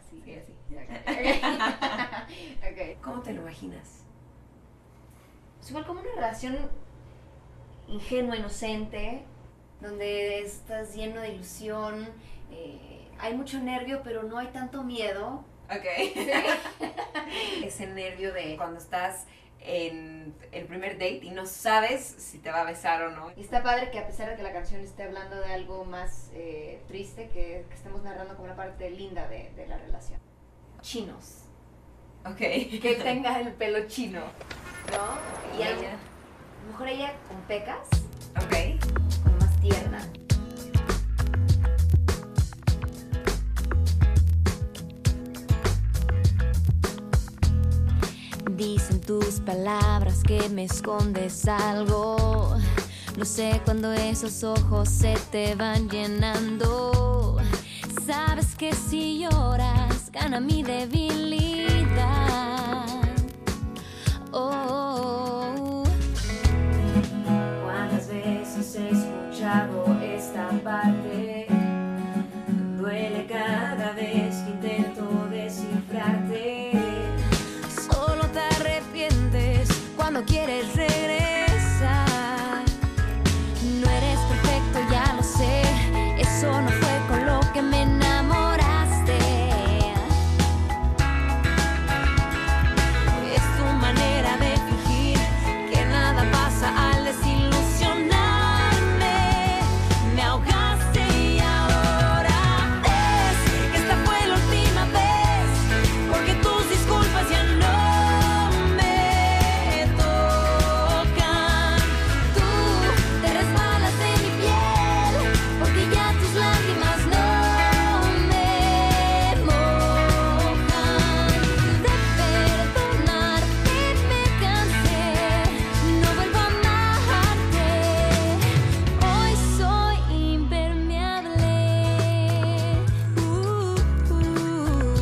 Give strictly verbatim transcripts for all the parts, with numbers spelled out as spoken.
Sí, Sí, así. Okay. Okay. ¿Cómo te lo imaginas? Es igual como una relación ingenua, inocente, donde estás lleno de ilusión, eh, hay mucho nervio, pero no hay tanto miedo. Ok. Sí. Ese nervio de cuando estás en el primer date y no sabes si te va a besar o no. Y está padre que a pesar de que la canción esté hablando de algo más eh, triste, que, que estemos narrando como una parte linda de, de la relación. Chinos. Ok. Que tenga el pelo chino, ¿no? Y a lo mejor ella con pecas, Ok. como más tierna. Dicen tus palabras que me escondes algo. No sé cuando esos ojos se te van llenando. Sabes que si lloras gana mi debilidad. Oh. ¿Cuántas veces he escuchado esta parte? Duele cada vez que intento descifrarte. Solo te arrepientes cuando quieres regresar. No eres perfecto, ya lo sé. Eso no fue con lo que me enamoraste. Es tu manera de fingir que nada pasa al desilusionarme. Me ahogaste y ahora ves que esta fue la última vez, porque tus disculpas ya no me tocan. Tú te resbalas de mi piel, porque ya tus lágrimas no me mojan. De perdonarte me cansé, no vuelvo a amarte. Hoy soy impermeable. Uh, uh.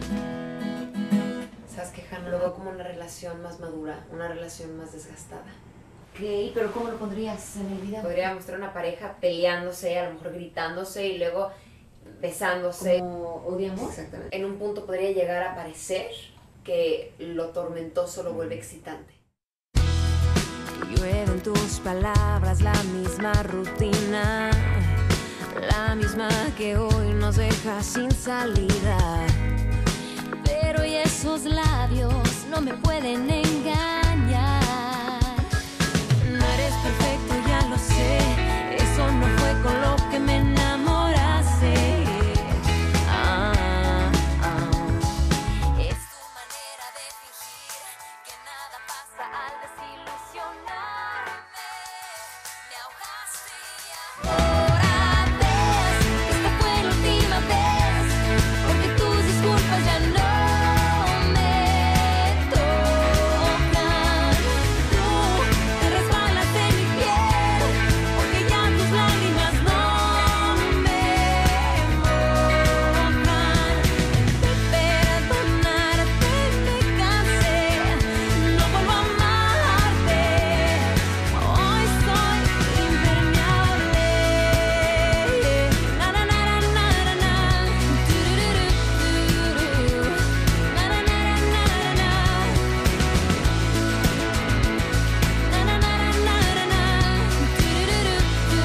¿Sabes qué, Hannah? Lo veo como una relación más madura, una relación más desgastada. Ok, pero ¿cómo lo pondrías en el video? Podría mostrar una pareja peleándose, a lo mejor gritándose y luego besándose. ¿Como odiamos? Exactamente. En un punto podría llegar a parecer que lo tormentoso lo vuelve excitante. Llueven tus palabras, la misma rutina, la misma que hoy nos deja sin salida. Pero y esos labios no me pueden engañar. No eres perfecto, ya lo sé. Eso no fue con lo que me enamoraste. Ah, ah. Es tu manera de fingir que nada pasa al desilusionarme. Me ahogaste y ahora ves que esta fue la última vez, porque tus disculpas ya no me tocan. Tú te resbalas de mi piel, porque ya tus lágrimas no me mojan. De perdonarte me cansé, no vuelvo a amarte. Hoy soy impermeable. Na na na na na na. Turururu, turururu. Na na na na na na. Na na na na na na. Turururu,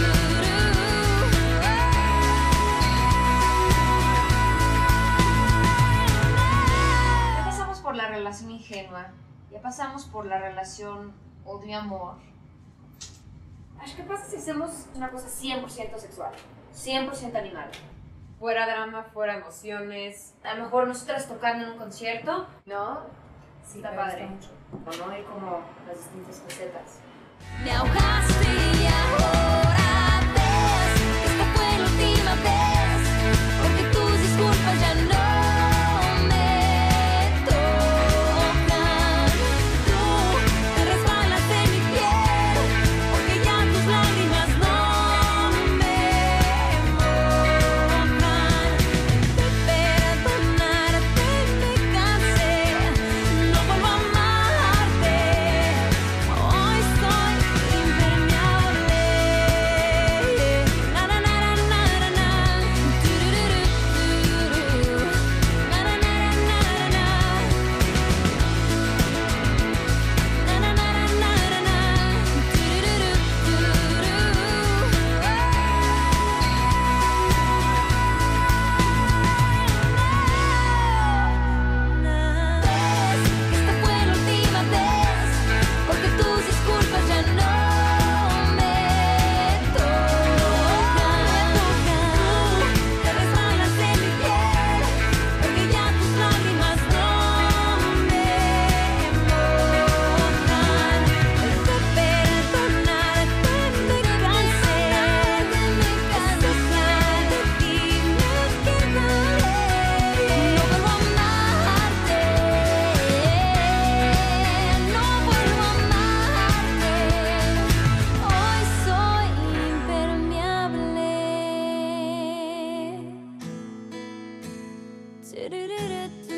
Ya pasamos por la relación ingenua, ya pasamos por la relación odio-amor. Acho, ¿qué pasa si hacemos una cosa cien por ciento sexual, cien por ciento animal? Fuera drama, fuera emociones. A lo mejor nosotras tocando en un concierto, ¿no? Sí, Está me padre. gusta mucho. ¿No? Hay como las distintas facetas. Me ahogaste y ahora ves que esta fue la última vez, porque tus disculpas ya no me tocan. Tú te resbalas de mi piel, porque ya tus lágrimas no me mojan. De perdonarte me cansé, no vuelvo a amarte. Hoy soy impermeable. Do-do-do-do-do.